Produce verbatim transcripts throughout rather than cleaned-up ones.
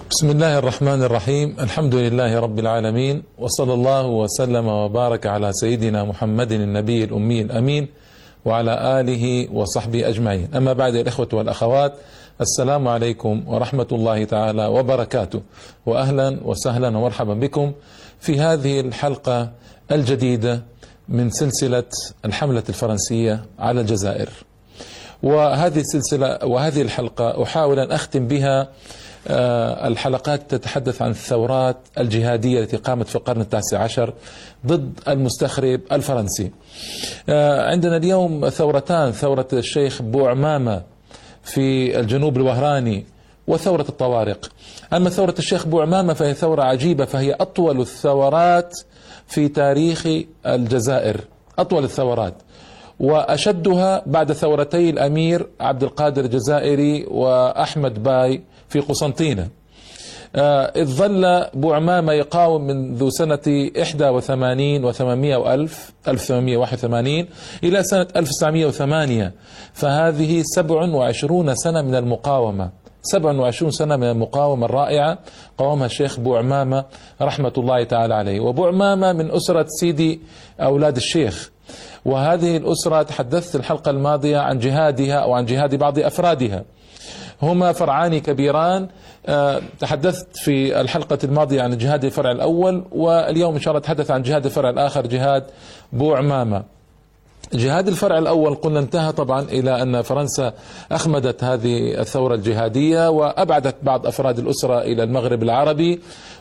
بسم الله الرحمن الرحيم. الحمد لله رب العالمين، وصلى الله وسلم وبارك على سيدنا محمد النبي الأمي الأمين وعلى آله وصحبه أجمعين. أما بعد، الإخوة والأخوات، السلام عليكم ورحمة الله تعالى وبركاته، وأهلا وسهلا ومرحبا بكم في هذه الحلقة الجديدة من سلسلة الحملة الفرنسية على الجزائر. وهذه السلسلة وهذه الحلقة أحاول أن أختم بها الحلقات تتحدث عن الثورات الجهادية التي قامت في القرن التاسع عشر ضد المستخرب الفرنسي. عندنا اليوم ثورتان: ثورة الشيخ بوعمامة في الجنوب الوهراني، وثورة الطوارق. أما ثورة الشيخ بوعمامة فهي ثورة عجيبة، فهي أطول الثورات في تاريخ الجزائر، أطول الثورات، وأشدها بعد ثورتي الأمير عبد القادر الجزائري وأحمد باي في قسنطينة. إذ ظل بوعمامة يقاوم منذ سنة إحدى وثمانين وثمانمائة وألف ألف وثمانمائة وواحد وثمانين إلى سنة ألف وتسعمائة وثمانية، فهذه سبع وعشرون سنة من المقاومة، سبع وعشرون سنة من المقاومة الرائعة قاومها الشيخ بوعمامة رحمة الله تعالى عليه. وبوعمامة من أسرة سيدي أولاد الشيخ، وهذه الأسرة تحدثت الحلقة الماضية عن جهادها أو عن جهاد بعض أفرادها. هما فرعان كبيران، تحدثت في الحلقة الماضية عن جهاد الفرع الأول، واليوم إن شاء الله أتحدث عن جهاد الفرع الآخر، جهاد بوعمامة. جهاد الفرع الأول قلنا انتهى طبعا إلى أن فرنسا أخمدت هذه الثورة الجهادية وأبعدت بعض أفراد الأسرة إلى المغرب العربي،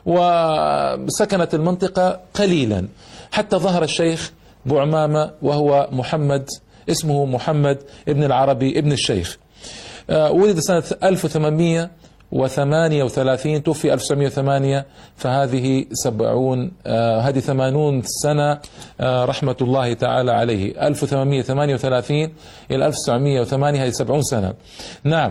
وسكنت المنطقة قليلا حتى ظهر الشيخ بوعمامة، وهو محمد، اسمه محمد ابن العربي ابن الشيخ. ولد سنة ألف وثمانمائة وثمانية وثلاثين، توفي ألف وتسعمائة وثمانية، فهذه سبعون هذه ثمانون سنة رحمة الله تعالى عليه. ألف وثمانمائة وثمانية وثلاثين إلى ألف وتسعمائة وثمانية، هذه سبعون سنة. نعم.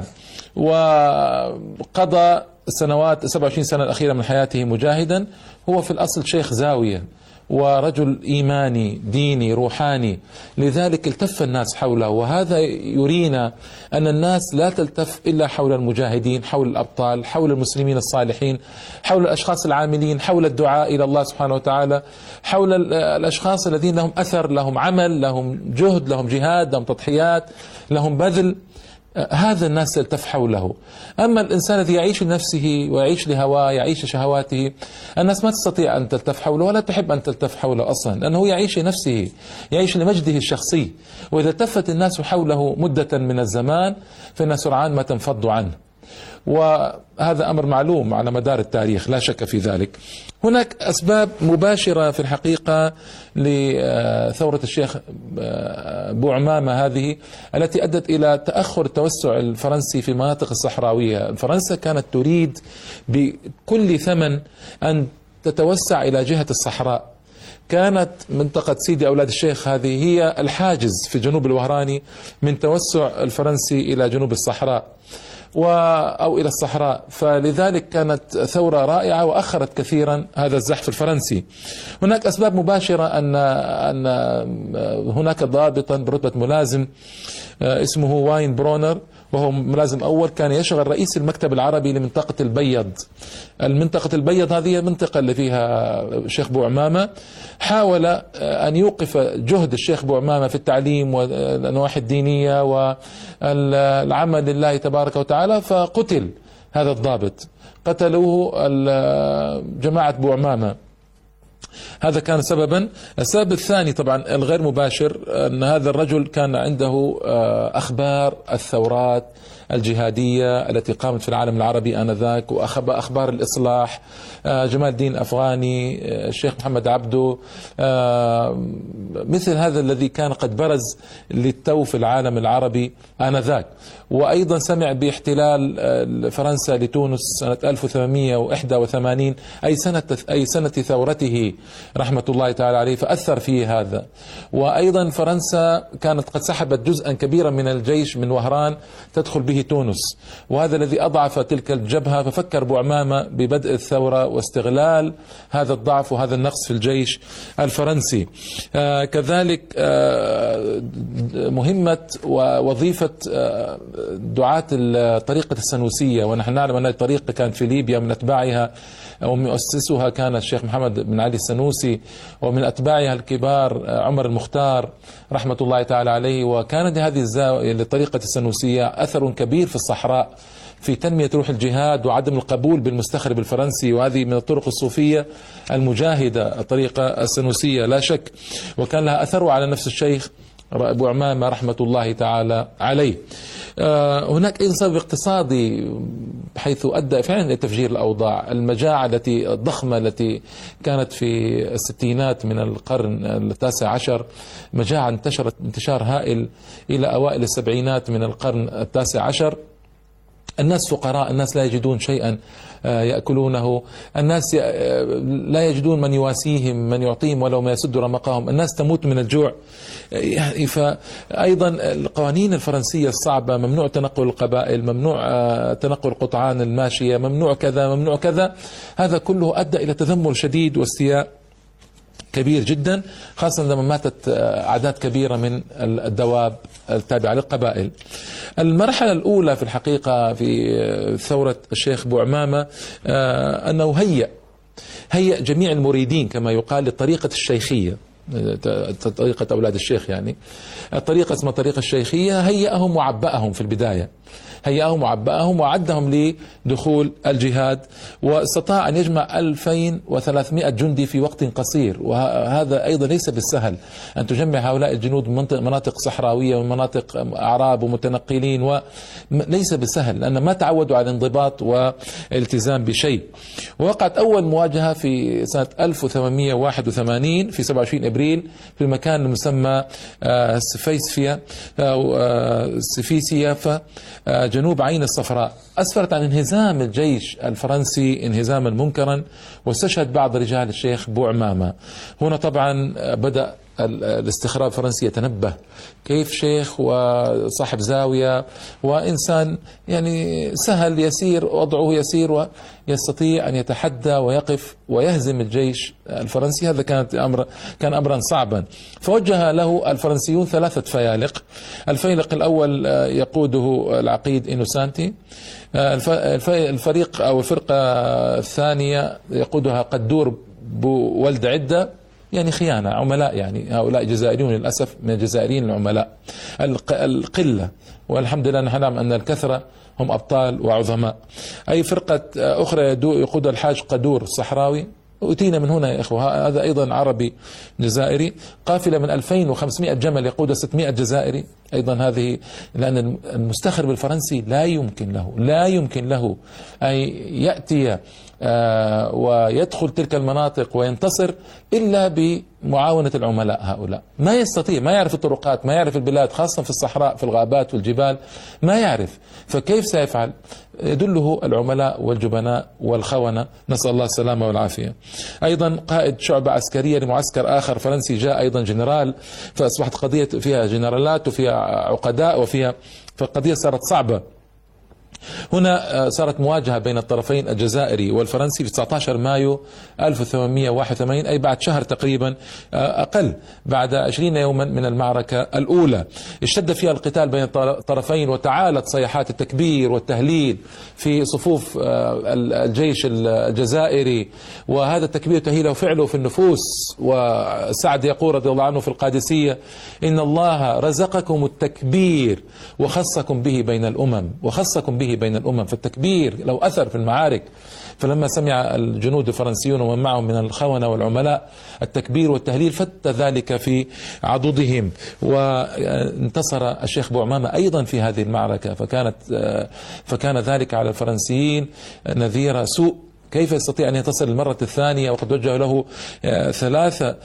وقضى السنوات سبعة وعشرين سنة الأخيرة من حياته مجاهدا. هو في الأصل شيخ زاوية ورجل إيماني ديني روحاني، لذلك التف الناس حوله. وهذا يرينا أن الناس لا تلتف إلا حول المجاهدين، حول الأبطال، حول المسلمين الصالحين، حول الأشخاص العاملين، حول الدعاء إلى الله سبحانه وتعالى، حول الأشخاص الذين لهم أثر، لهم عمل، لهم جهد، لهم جهاد، لهم تضحيات، لهم بذل. هذا الناس تلتف حوله. أما الإنسان الذي يعيش لنفسه ويعيش لهواه، يعيش لشهواته، الناس ما تستطيع أن تلتف حوله ولا تحب أن تلتف حوله أصلا، لأنه يعيش لنفسه، يعيش لمجده الشخصي. وإذا التفت الناس حوله مدة من الزمان فإن سرعان ما تنفض عنه، وهذا أمر معلوم على مدار التاريخ لا شك في ذلك. هناك أسباب مباشرة في الحقيقة لثورة الشيخ بوعمامة هذه التي أدت إلى تأخر التوسع الفرنسي في المناطق الصحراوية. فرنسا كانت تريد بكل ثمن أن تتوسع إلى جهة الصحراء. كانت منطقة سيدي أولاد الشيخ هذه هي الحاجز في جنوب الوهراني من توسع الفرنسي إلى جنوب الصحراء و أو إلى الصحراء، فلذلك كانت ثورة رائعة وأخرت كثيرا هذا الزحف الفرنسي. هناك أسباب مباشرة أن أن هناك ضابطا برتبة ملازم اسمه واين برونر، وهو ملازم أول، كان يشغل رئيس المكتب العربي لمنطقة البيض. المنطقة البيض هذه المنطقة اللي فيها الشيخ بوعمامة. حاول أن يوقف جهد الشيخ بوعمامة في التعليم والنواحي الدينية والعمل لله تبارك وتعالى، فقتل هذا الضابط، قتلوه جماعة بوعمامة. هذا كان سببا. السبب الثاني طبعا الغير مباشر أن هذا الرجل كان عنده أخبار الثورات الجهادية التي قامت في العالم العربي آنذاك، وأخبار الإصلاح، جمال الدين أفغاني، الشيخ محمد عبده، مثل هذا الذي كان قد برز للتو في العالم العربي آنذاك. وأيضا سمع باحتلال فرنسا لتونس سنة ألف وثمانمائة وواحد وثمانين، أي سنة أي سنة ثورته رحمة الله تعالى عليه، فأثر فيه هذا. وأيضا فرنسا كانت قد سحبت جزءا كبيرا من الجيش من وهران تدخل به في تونس، وهذا الذي أضعف تلك الجبهة. ففكر بوعمامة ببدء الثورة واستغلال هذا الضعف وهذا النقص في الجيش الفرنسي. آه كذلك آه مهمة ووظيفة آه دعاة الطريقة السنوسية، ونحن نعلم أن الطريقة كانت في ليبيا من أتباعها ومؤسسها كان الشيخ محمد بن علي السنوسي، ومن أتباعها الكبار عمر المختار رحمة الله تعالى عليه. وكانت هذه الزاوية للطريقة السنوسية أثر كبير في الصحراء في تنمية روح الجهاد وعدم القبول بالمستخرب الفرنسي، وهذه من الطرق الصوفية المجاهدة الطريقة السنوسية لا شك، وكان لها أثر على نفس الشيخ أبو عمامة رحمة الله تعالى عليه. هناك أيضا سبب اقتصادي بحيث أدى فعلا إلى تفجير الأوضاع. المجاعة التي الضخمة التي كانت في الستينات من القرن التاسع عشر، مجاعة انتشرت انتشار هائل إلى أوائل السبعينات من القرن التاسع عشر. الناس فقراء، الناس لا يجدون شيئا يأكلونه، الناس لا يجدون من يواسيهم من يعطيهم ولو ما يسد رمقهم، الناس تموت من الجوع. يعني فأيضا القوانين الفرنسية الصعبة، ممنوع تنقل القبائل، ممنوع تنقل القطعان الماشية، ممنوع كذا ممنوع كذا، هذا كله أدى إلى تذمر شديد واستياء كبير جدا، خاصة لما ماتت أعداد كبيرة من الدواب التابعة للقبائل. المرحلة الأولى في الحقيقة في ثورة الشيخ بوعمامة أنه هيأ هيأ جميع المريدين كما يقال للطريقة الشيخية، طريقة أولاد الشيخ، يعني الطريقة اسمها طريقة الشيخية. هيأهم وعبأهم في البداية، هيأهم وعبأهم وعدهم لدخول الجهاد، واستطاع أن يجمع ألفين وثلاثمائة جندي في وقت قصير، وهذا أيضا ليس بالسهل أن تجمع هؤلاء الجنود من مناطق صحراوية ومن مناطق أعراب ومتنقلين، وليس بالسهل لأن ما تعودوا على الانضباط والالتزام بشيء. ووقعت أول مواجهة في سنة ألف وثمانمائة وواحد وثمانين في سبعة وعشرين إبريل في المكان المسمى سفيسفيا أو سفيسيافا جنوب عين الصفراء، أسفرت عن انهزام الجيش الفرنسي انهزاما منكرا، واستشهد بعض رجال الشيخ بوعمامة. هنا طبعا بدأ الاستخراب الفرنسي يتنبه، كيف شيخ وصاحب زاوية وإنسان يعني سهل يسير وضعه يسير ويستطيع أن يتحدى ويقف ويهزم الجيش الفرنسي، هذا كانت أمر كان أمرا صعبا. فوجه له الفرنسيون ثلاثة فيالق. الفيلق الأول يقوده العقيد إنوسانتي، الفريق أو الفرقة الثانية يقودها قدور بولد عدة، يعني خيانة عملاء، يعني هؤلاء جزائريون للأسف من الجزائريين العملاء. القلة والحمد لله نحن نعلم أن الكثرة هم أبطال وعظماء. أي فرقة أخرى يقودها الحاج قدور الصحراوي، أتينا من هنا يا إخوة، هذا أيضا عربي جزائري. قافلة من ألفين وخمسمائة جمل يقودها ستمائة جزائري أيضا، هذه لأن المستخرب الفرنسي لا يمكن له لا يمكن له أن يأتي آه ويدخل تلك المناطق وينتصر إلا بمعاونة العملاء. هؤلاء ما يستطيع، ما يعرف الطرقات، ما يعرف البلاد، خاصة في الصحراء في الغابات والجبال ما يعرف، فكيف سيفعل؟ يدله العملاء والجبناء والخونة، نسأل الله السلامة والعافية. أيضا قائد شعبة عسكرية لمعسكر آخر فرنسي جاء أيضا جنرال، فأصبحت قضية فيها جنرالات وفيها عقداء وفيها، فالقضية صارت صعبة. هنا صارت مواجهة بين الطرفين الجزائري والفرنسي في تسعة عشر مايو ألف وثمانمائة وواحد وثمانين، أي بعد شهر تقريبا أقل، بعد عشرين يوما من المعركة الأولى. اشتد فيها القتال بين الطرفين، وتعالت صيحات التكبير والتهليل في صفوف الجيش الجزائري، وهذا التكبير تهيله فعله في النفوس. وسعد يقول رضي الله عنه في القادسية: إن الله رزقكم التكبير وخصكم به بين الأمم وخصكم به بين الأمم. فالتكبير له أثر في المعارك. فلما سمع الجنود الفرنسيون ومن معهم من الخونة والعملاء التكبير والتهليل فت ذلك في عضدهم، وانتصر الشيخ بوعمامة أيضا في هذه المعركة. فكانت فكان ذلك على الفرنسيين نذير سوء. كيف يستطيع أن ينتصر المرة الثانية وقد وجه له ثلاثة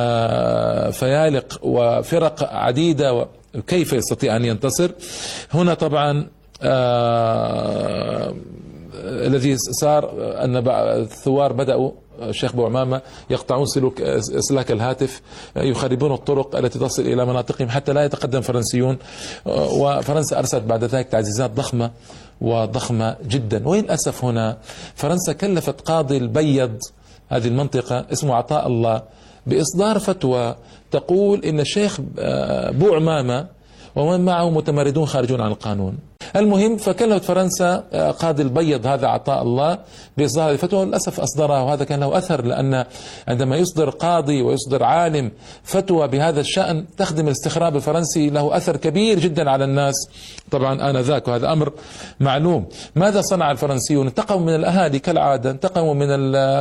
فيالق وفرق عديدة؟ كيف يستطيع أن ينتصر؟ هنا طبعا الذي صار أن الثوار بدأوا الشيخ بوعمامة يقطعون سلوك سلاك الهاتف، يخربون الطرق التي تصل إلى مناطقهم حتى لا يتقدم فرنسيون، وفرنسا أرسلت بعد ذلك تعزيزات ضخمة وضخمة جدا. وللأسف هنا فرنسا كلفت قاضي البيض هذه المنطقة اسمه عطاء الله بإصدار فتوى تقول إن الشيخ بوعمامة ومن معه متمردون خارجون عن القانون. المهم فكلفت فرنسا قاضي البيض هذا عطاء الله بإصدار هذه الفتوى، وللأسف أصدرها، وهذا كان له أثر، لأن عندما يصدر قاضي ويصدر عالم فتوى بهذا الشأن تخدم الاستخراب الفرنسي له أثر كبير جدا على الناس طبعا آنذاك، وهذا أمر معلوم. ماذا صنع الفرنسيون؟ انتقموا من الأهالي كالعادة، انتقموا من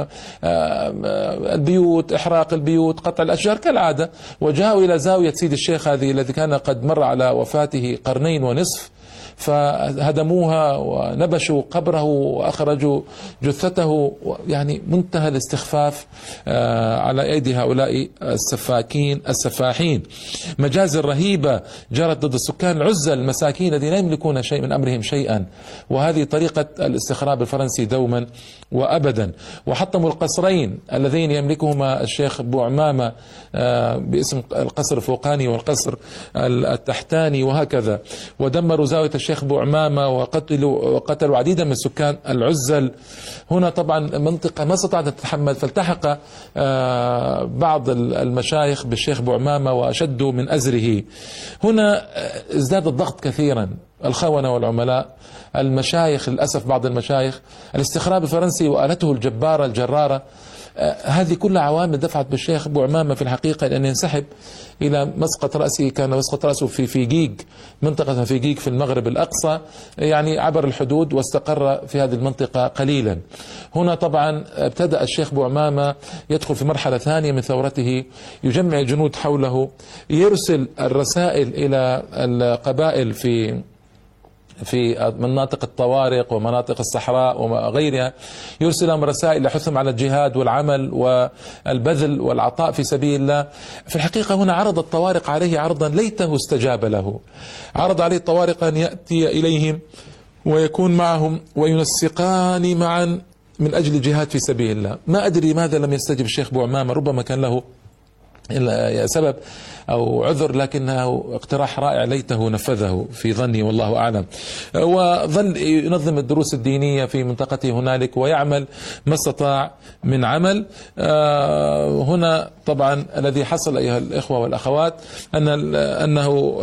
البيوت، إحراق البيوت، قطع الأشجار كالعادة، وجاءوا إلى زاوية سيد الشيخ هذه الذي كان قد مر على وفاته قرنين ونصف، فهدموها ونبشوا قبره وأخرجوا جثته، يعني منتهى الاستخفاف على أيدي هؤلاء السفاكين السفاحين. مجازر رهيبة جرت ضد السكان العزل المساكين الذين لا يملكون شيء من أمرهم شيئا، وهذه طريقة الاستخراب الفرنسي دوما وأبدا. وحطموا القصرين اللذين يملكهما الشيخ بوعمامة باسم القصر الفوقاني والقصر التحتاني وهكذا، ودمروا زاوية الشيخ بوعمامة وقتلوا وقتلوا عديدا من سكان العزل. هنا طبعا منطقة ما استطاعت أن تتحمل، فالتحق بعض المشايخ بالشيخ بوعمامة وأشدوا من أزره. هنا ازداد الضغط كثيرا، الخونة والعملاء، المشايخ للأسف بعض المشايخ، الاستخراب الفرنسي وآلته الجبارة الجرارة، هذه كلها عوامل دفعت بالشيخ بوعمامة في الحقيقة لأن ينسحب إلى مسقط رأسه. كان مسقط رأسه في فيجيج، منطقة فيجيج في المغرب الأقصى، يعني عبر الحدود واستقر في هذه المنطقة قليلا. هنا طبعا ابتدأ الشيخ بوعمامة يدخل في مرحلة ثانية من ثورته، يجمع الجنود حوله، يرسل الرسائل إلى القبائل في في مناطق الطوارق ومناطق الصحراء وغيرها، يرسل لهم رسائل يحثهم على الجهاد والعمل والبذل والعطاء في سبيل الله. في الحقيقة هنا عرض الطوارق عليه عرضا ليته استجاب له، عرض عليه الطوارق أن يأتي إليهم ويكون معهم وينسقان معا من أجل الجهاد في سبيل الله. ما أدري ماذا لم يستجب الشيخ بوعمامة، ربما كان له سبب أو عذر، لكنه اقتراح رائع ليته نفذه في ظني والله أعلم. وظل ينظم الدروس الدينية في منطقته هنالك ويعمل ما استطاع من عمل. هنا طبعا الذي حصل أيها الإخوة والأخوات أن أنه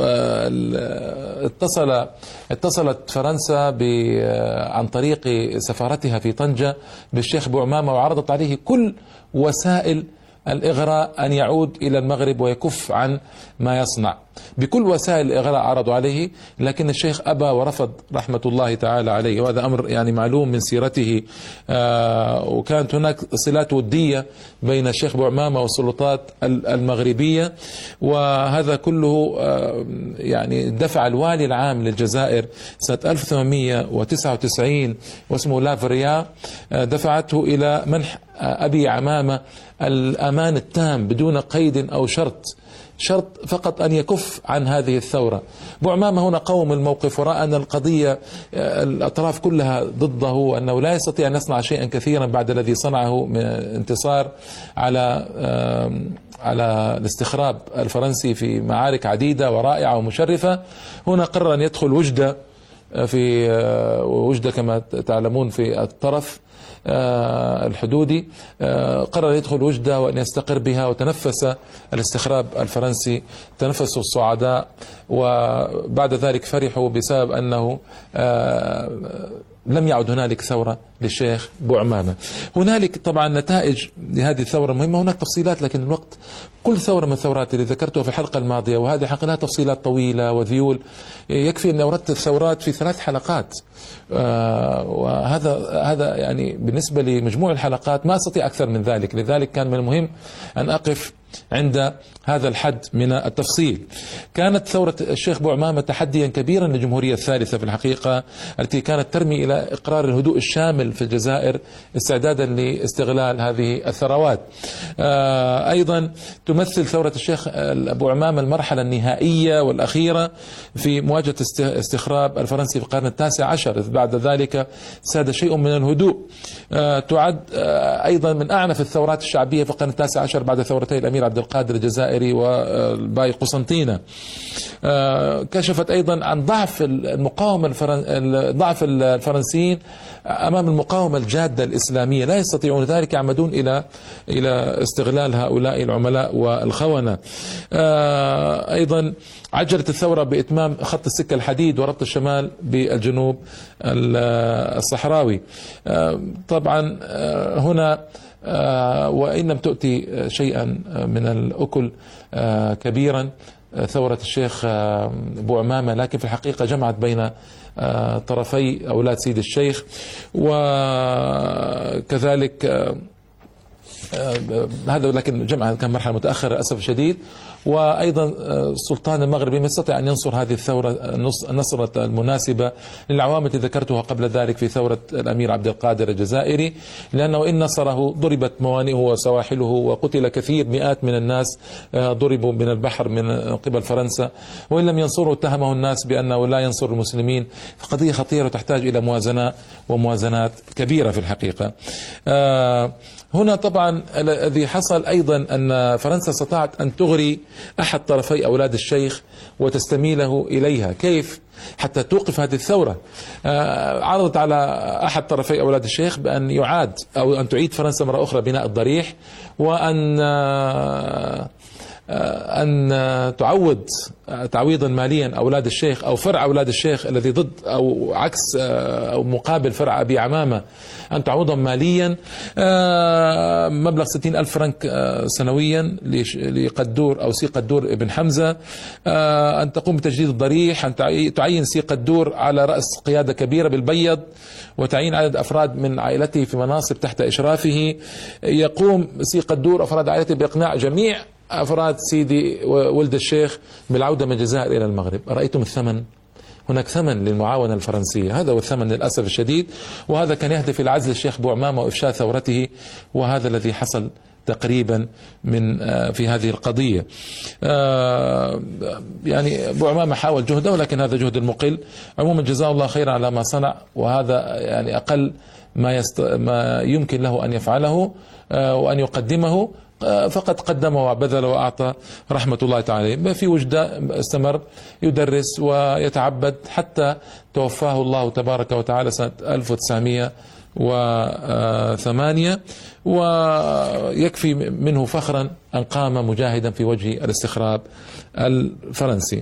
اتصل اتصلت فرنسا عن طريق سفارتها في طنجة بالشيخ بوعمامة وعرضت عليه كل وسائل الإغراء أن يعود إلى المغرب ويكف عن ما يصنع، بكل وسائل الإغراء عرضوا عليه، لكن الشيخ أبى ورفض رحمة الله تعالى عليه، وهذا أمر يعني معلوم من سيرته. آه وكانت هناك صلات ودية بين الشيخ بوعمامة والسلطات المغربية، وهذا كله آه يعني دفع الوالي العام للجزائر سنة ألف وثمانمئة وتسعة وتسعين واسمه لافريا، آه دفعته إلى منح أبي عمامة الأمان التام بدون قيد أو شرط، شرط فقط أن يكف عن هذه الثورة. بوعمامة هنا قوم الموقف ورأى أن القضية الأطراف كلها ضده، وأنه لا يستطيع أن يصنع شيئا كثيرا بعد الذي صنعه من انتصار على على الاستخراب الفرنسي في معارك عديدة ورائعة ومشرفة. هنا قرر أن يدخل وجدة، في وجدة كما تعلمون في الطرف الحدودي، قرر يدخل وجدة وأن يستقر بها، وتنفس الاستخراب الفرنسي تنفس الصعداء، وبعد ذلك فرحوا بسبب أنه لم يعد هنالك ثورة للشيخ بوعمامة. هنالك طبعا نتائج لهذه الثورة مهمة، هناك تفصيلات لكن الوقت، كل ثورة من الثورات اللي ذكرتها في الحلقة الماضية، وهذه حق لها تفصيلات طويلة وذيول، يكفي أن أوردت الثورات في ثلاث حلقات، آه وهذا هذا يعني بالنسبة لمجموع الحلقات ما أستطيع أكثر من ذلك، لذلك كان من المهم أن أقف عند هذا الحد من التفصيل. كانت ثورة الشيخ بوعمامة تحديا كبيرا للجمهورية الثالثة في الحقيقة، التي كانت ترمي إلى إقرار الهدوء الشامل في الجزائر استعدادا لاستغلال هذه الثروات. أيضا تمثل ثورة الشيخ بوعمامة المرحلة النهائية والأخيرة في مواجهة استخراب الفرنسي في القرن التاسع عشر، بعد ذلك ساد شيء من الهدوء. تعد أيضا من أعنف الثورات الشعبية في القرن التاسع عشر بعد ثورتي الأمير عبد القادر الجزائري والباي قسنطينة. كشفت أيضا عن ضعف المقاومة الفرن... ضعف الفرنسيين أمام المقاومة الجادة الإسلامية، لا يستطيعون ذلك، يعمدون إلى إلى استغلال هؤلاء العملاء والخونة. أيضا عجلت الثورة بإتمام خط السكة الحديد وربط الشمال بالجنوب الصحراوي. طبعا هنا وإن لم تؤتي شيئا من الأكل كبيرا ثورة الشيخ بوعمامة، لكن في الحقيقة جمعت بين طرفي أولاد سيد الشيخ، وكذلك هذا لكن جمع كان مرحلة متأخرة للأسف الشديد. وأيضا السلطان المغربي ما استطاع أن ينصر هذه الثورة النصرة المناسبة للعوامل التي ذكرتها قبل ذلك في ثورة الأمير عبد القادر الجزائري، لأنه إن نصره ضربت موانئه وسواحله وقتل كثير، مئات من الناس ضربوا من البحر من قبل فرنسا، وإن لم ينصروا اتهمه الناس بأنه لا ينصر المسلمين. قضية خطيرة تحتاج إلى موازنة وموازنات كبيرة في الحقيقة. هنا طبعا الذي حصل أيضا أن فرنسا استطاعت أن تغري أحد طرفي أولاد الشيخ وتستميله إليها. كيف؟ حتى توقف هذه الثورة. عرضت على أحد طرفي أولاد الشيخ بأن يعاد أو أن تعيد فرنسا مرة أخرى بناء الضريح، وأن أن تعوض تعويضا ماليا أولاد الشيخ أو فرع أولاد الشيخ الذي ضد أو عكس أو مقابل فرع أبي عمامة، أن تعوضهم ماليا مبلغ ستين ألف فرنك سنويا لقدور أو سي قدور ابن حمزة، أن تقوم بتجديد الضريح، أن تعين سي قدور على رأس قيادة كبيرة بالبيض، وتعيين عدد أفراد من عائلته في مناصب تحت إشرافه. يقوم سي قدور أفراد عائلته بإقناع جميع أفراد سيدي ولد الشيخ بالعودة من الجزائر إلى المغرب. رأيتم الثمن؟ هناك ثمن للمعاونة الفرنسية، هذا هو الثمن للأسف الشديد، وهذا كان يهدف إلى عزل الشيخ بوعمامة وإفشال ثورته، وهذا الذي حصل تقريبا من في هذه القضية. يعني بوعمامة حاول جهده، ولكن هذا جهد المقل. عموما جزاه الله خيرا على ما صنع، وهذا يعني أقل ما, يست... ما يمكن له أن يفعله وأن يقدمه، فقد قدم وبذل وأعطى رحمة الله تعالى. في وجدة استمر يدرس ويتعبد حتى توفاه الله تبارك وتعالى سنة ألف وتسعمئة وثمانية، ويكفي منه فخرا أن قام مجاهدا في وجه الاستخراب الفرنسي.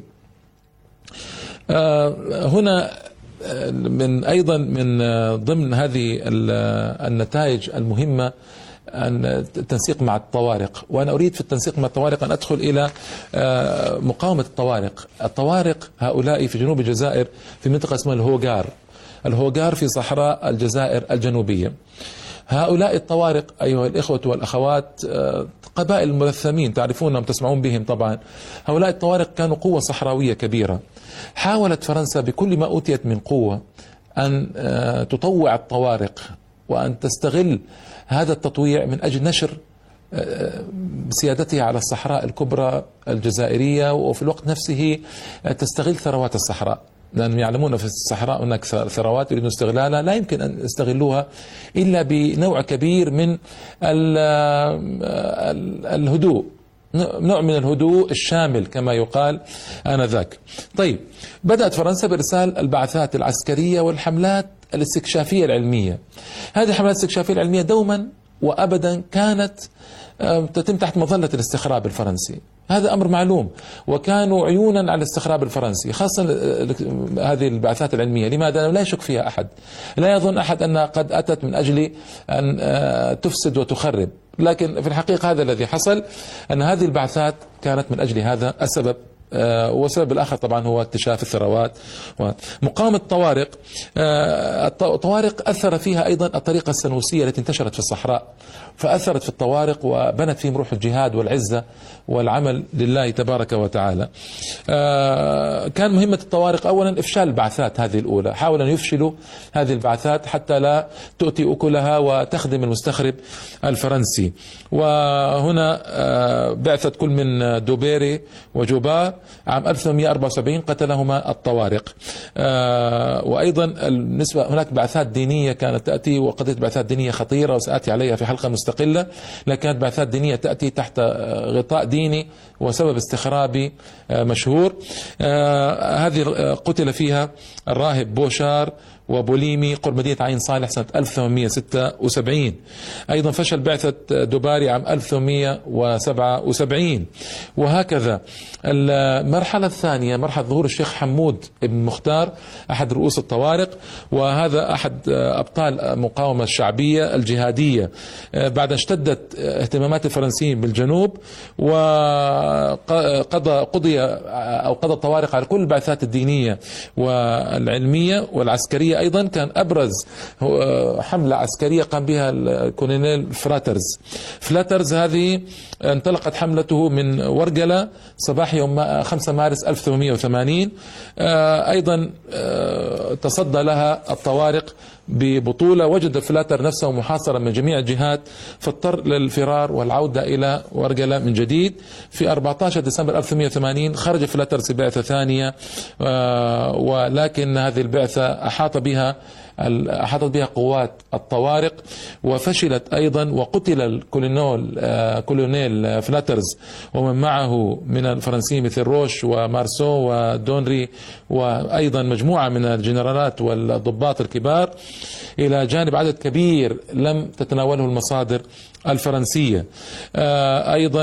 هنا من أيضا من ضمن هذه النتائج المهمة التنسيق مع الطوارق، وأنا أريد في التنسيق مع الطوارق أن أدخل إلى مقاومة الطوارق. الطوارق هؤلاء في جنوب الجزائر في منطقة اسمها الهوغار، الهوغار في صحراء الجزائر الجنوبية. هؤلاء الطوارق أيها الإخوة والأخوات قبائل ملثمين تعرفونهم تسمعون بهم طبعا. هؤلاء الطوارق كانوا قوة صحراوية كبيرة. حاولت فرنسا بكل ما أوتيت من قوة أن تطوع الطوارق وأن تستغل هذا التطويع من أجل نشر سيادتها على الصحراء الكبرى الجزائرية، وفي الوقت نفسه تستغل ثروات الصحراء، لأنهم يعلمون في الصحراء هناك ثروات يريدون استغلالها لا يمكن أن يستغلوها إلا بنوع كبير من الهدوء، نوع من الهدوء الشامل كما يقال آنذاك. طيب، بدأت فرنسا بإرسال البعثات العسكرية والحملات الاستكشافية العلمية. هذه الحملات الاستكشافية العلمية دوما وأبدا كانت تتم تحت مظلة الاستخراب الفرنسي، هذا أمر معلوم، وكانوا عيونا على الاستخراب الفرنسي، خاصة هذه البعثات العلمية. لماذا؟ لا يشك فيها أحد، لا يظن أحد أنها قد أتت من أجل أن تفسد وتخرب، لكن في الحقيقة هذا الذي حصل، أن هذه البعثات كانت من أجل هذا السبب. والسبب الآخر طبعا هو اكتشاف الثروات. مقاومة الطوارق، الطوارق أثر فيها أيضا الطريقة السنوسية التي انتشرت في الصحراء، فأثرت في الطوارق وبنت فيهم روح الجهاد والعزة والعمل لله تبارك وتعالى. كان مهمة الطوارق أولا إفشال البعثات هذه الأولى، حاولوا أن يفشلوا هذه البعثات حتى لا تؤتي أكلها وتخدم المستخرب الفرنسي. وهنا بعثة كل من دوبيري وجوبار عام ألف وثمانمئة وأربعة وسبعين قتلهما الطوارق. وأيضا النسبة هناك بعثات دينية كانت تأتي، وقضية بعثات دينية خطيرة وسأتي عليها في حلقة مستقلة، لكن كانت بعثات دينية تأتي تحت غطاء ديني وسبب استخرابي مشهور. هذه قتل فيها الراهب بوشار وبوليمي قرب مدينة عين صالح سنة ألف وثمانمئة وستة وسبعين. أيضا فشل بعثة دوباري عام ألف وثمانمئة وسبعة وسبعين. وهكذا المرحلة الثانية مرحلة ظهور الشيخ حمود بن مختار أحد رؤوس الطوارق، وهذا أحد أبطال المقاومة الشعبية الجهادية بعد اشتدت اهتمامات الفرنسيين بالجنوب، وقضى قضي أو قضى الطوارق على كل البعثات الدينية والعلمية والعسكرية. أيضا كان أبرز حملة عسكرية قام بها الكولونيل فراترز. فلاترز هذه انطلقت حملته من ورقلة صباح يوم خمسة مارس ألف وثمانمئة وثمانين. أيضا تصدى لها الطوارق ببطولة، وجد فلاتر نفسه محاصرا من جميع الجهات، فاضطر للفرار والعودة إلى ورقلة من جديد. في أربعة عشر ديسمبر ألف وثمانمئة وثمانين خرج فلاتر ببعثة ثانية، ولكن هذه البعثة أحاط بها أحاطت بها قوات الطوارق وفشلت أيضا، وقتل الكولونيل كولونيل فلاترز ومن معه من الفرنسيين مثل روش ومارسو ودونري، وأيضا مجموعة من الجنرالات والضباط الكبار، إلى جانب عدد كبير لم تتناوله المصادر الفرنسية. أيضا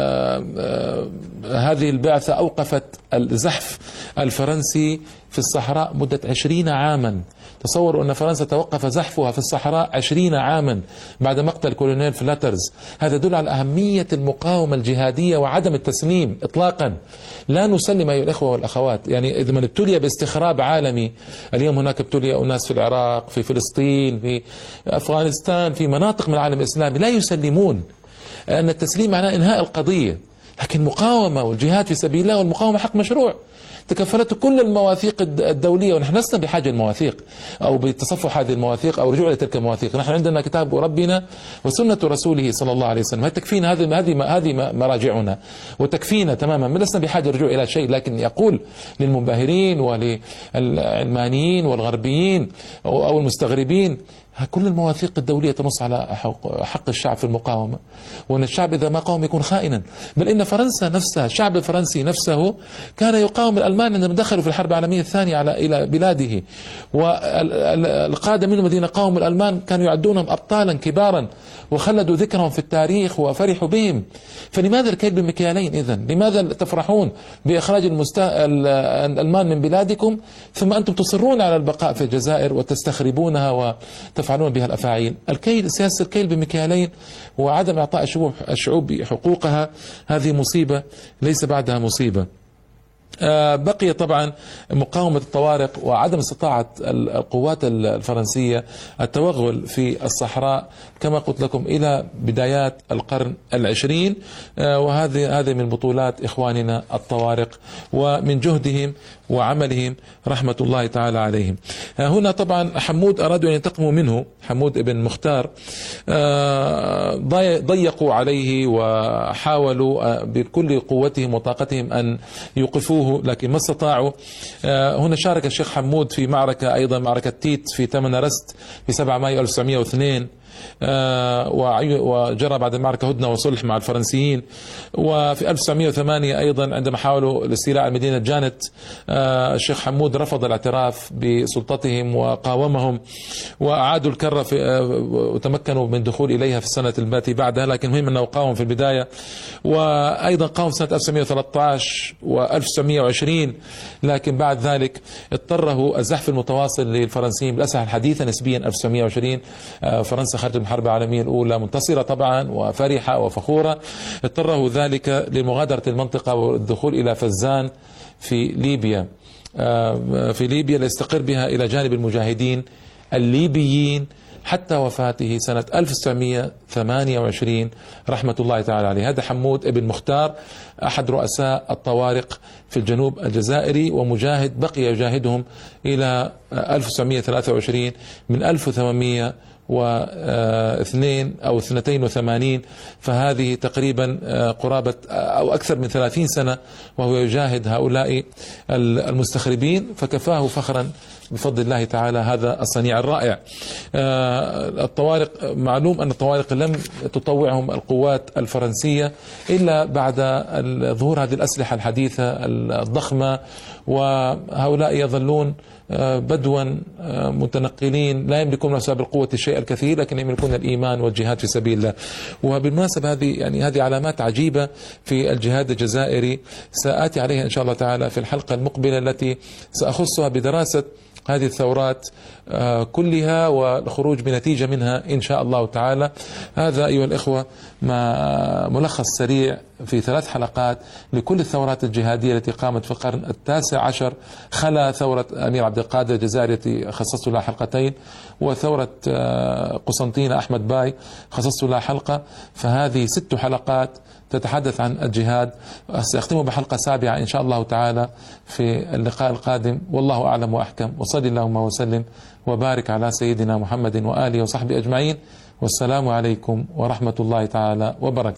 هذه البعثة أوقفت الزحف الفرنسي في الصحراء مدة عشرين عاما. تصوروا أن فرنسا توقف زحفها في الصحراء عشرين عاما بعد مقتل كولونيل فلاترز. هذا يدل على أهمية المقاومة الجهادية وعدم التسليم إطلاقا. لا نسلم أيها الأخوة والأخوات. يعني إذا من ابتلي باستخراب عالمي، اليوم هناك ابتلي أناس في العراق، في فلسطين، في أفغانستان، في مناطق من العالم الإسلامي لا يسلمون. أن التسليم معناه إنهاء القضية، لكن مقاومة والجهاد في سبيل الله والمقاومة حق مشروع تكفلته كل المواثيق الدولية، ونحن لسنا بحاجة للمواثيق أو بتصفح هذه المواثيق أو رجوع لتلك المواثيق. نحن عندنا كتاب ربنا وسنة رسوله صلى الله عليه وسلم، تكفينا هذه هذه هذه مراجعنا وتكفينا تماما، لسنا بحاجة للرجوع إلى شيء. لكن يقول للمنبهرين وللعلمانيين والغربيين أو المستغربين كل المواثيق الدولية تنص على حق الشعب في المقاومة، وأن الشعب إذا ما قاوم يكون خائنا. بل إن فرنسا نفسها، الشعب الفرنسي نفسه كان يقاوم الألمان عندما دخلوا في الحرب العالمية الثانية على إلى بلاده، والقادة منهم الذين قاوموا الألمان كانوا يعدونهم أبطالا كبارا وخلدوا ذكرهم في التاريخ وفرحوا بهم. فلماذا الكيل بمكيالين إذن؟ لماذا تفرحون بإخراج المست... الألمان من بلادكم ثم أنتم تصرون على البقاء في الجزائر وتستخربونها وتفعلون بها الأفاعيل؟ الكيل، سياسة الكيل بمكيالين وعدم إعطاء الشعوب الشعوب حقوقها، هذه مصيبة ليس بعدها مصيبة. بقي طبعا مقاومة الطوارق وعدم استطاعة القوات الفرنسية التوغل في الصحراء كما قلت لكم إلى بدايات القرن العشرين، وهذه هذه من بطولات إخواننا الطوارق ومن جهدهم وعملهم رحمة الله تعالى عليهم. هنا طبعا حمود أرادوا أن ينتقموا منه، حمود بن مختار ضيقوا عليه وحاولوا بكل قوتهم وطاقتهم أن يوقفوه، لكن ما استطاعوا. هنا شارك الشيخ حمود في معركة أيضا، معركة تيت في ثمن رست في سبعة مايو ألف وتسعمئة واثنين، وجرى بعد المعركة هدنة وصلح مع الفرنسيين. وفي ألف وتسعمئة وثمانية أيضا عندما حاولوا الاستيلاء على مدينة جانت، الشيخ حمود رفض الاعتراف بسلطتهم وقاومهم، وأعادوا الكرة وتمكنوا من دخول إليها في السنة التي بعدها، لكن مهم أنه قاوم في البداية. وأيضا قاوم سنة ألف وتسعمئة وثلاثة عشر وألف وتسعمئة وعشرين، لكن بعد ذلك اضطره الزحف المتواصل للفرنسيين بالأسلحة الحديثة نسبيا. ألف وتسعمئة وعشرين فرنسا خرج من الحرب العالمية الأولى منتصرة طبعا وفرحة وفخورة، اضطره ذلك لمغادرة المنطقة والدخول إلى فزان في ليبيا في ليبيا ليستقر بها إلى جانب المجاهدين الليبيين حتى وفاته سنة ألف وتسعمئة وثمانية وعشرين رحمة الله تعالى عليه. هذا حمود ابن مختار أحد رؤساء الطوارق في الجنوب الجزائري، ومجاهد بقي يجاهدهم إلى ألف وتسعمئة وثلاثة وعشرين من ألف وثمانمئة واثنين أو اثنتين وثمانين، فهذه تقريبا قرابة أو أكثر من ثلاثين سنة وهو يجاهد هؤلاء المستخربين، فكفاه فخرا بفضل الله تعالى هذا الصنيع الرائع. الطوارق، معلوم أن الطوارق لم تطوعهم القوات الفرنسية إلا بعد ظهور هذه الأسلحة الحديثة الضخمة، وهؤلاء يظلون بدوا متنقلين لا يملكون بسبب القوة الشيء الكثير، لكن يملكون الإيمان والجهاد في سبيل الله. وبالمناسبة هذه يعني هذه علامات عجيبة في الجهاد الجزائري سآتي عليها إن شاء الله تعالى في الحلقة المقبلة التي سأخصها بدراسة هذه الثورات كلها والخروج بنتيجة منها إن شاء الله تعالى. هذا أيها الإخوة ما ملخص سريع في ثلاث حلقات لكل الثورات الجهادية التي قامت في القرن التاسع عشر، خلا ثورة أمير عبد القادر الجزائري التي خصصت لها حلقتين، وثورة قسنطينة أحمد باي خصصت لها حلقة، فهذه ست حلقات تتحدث عن الجهاد. سأختم بحلقة سابعة إن شاء الله تعالى في اللقاء القادم، والله أعلم وأحكم، وصل اللهم وسلم وبارك على سيدنا محمد وآله وصحبه أجمعين، والسلام عليكم ورحمة الله تعالى وبركاته.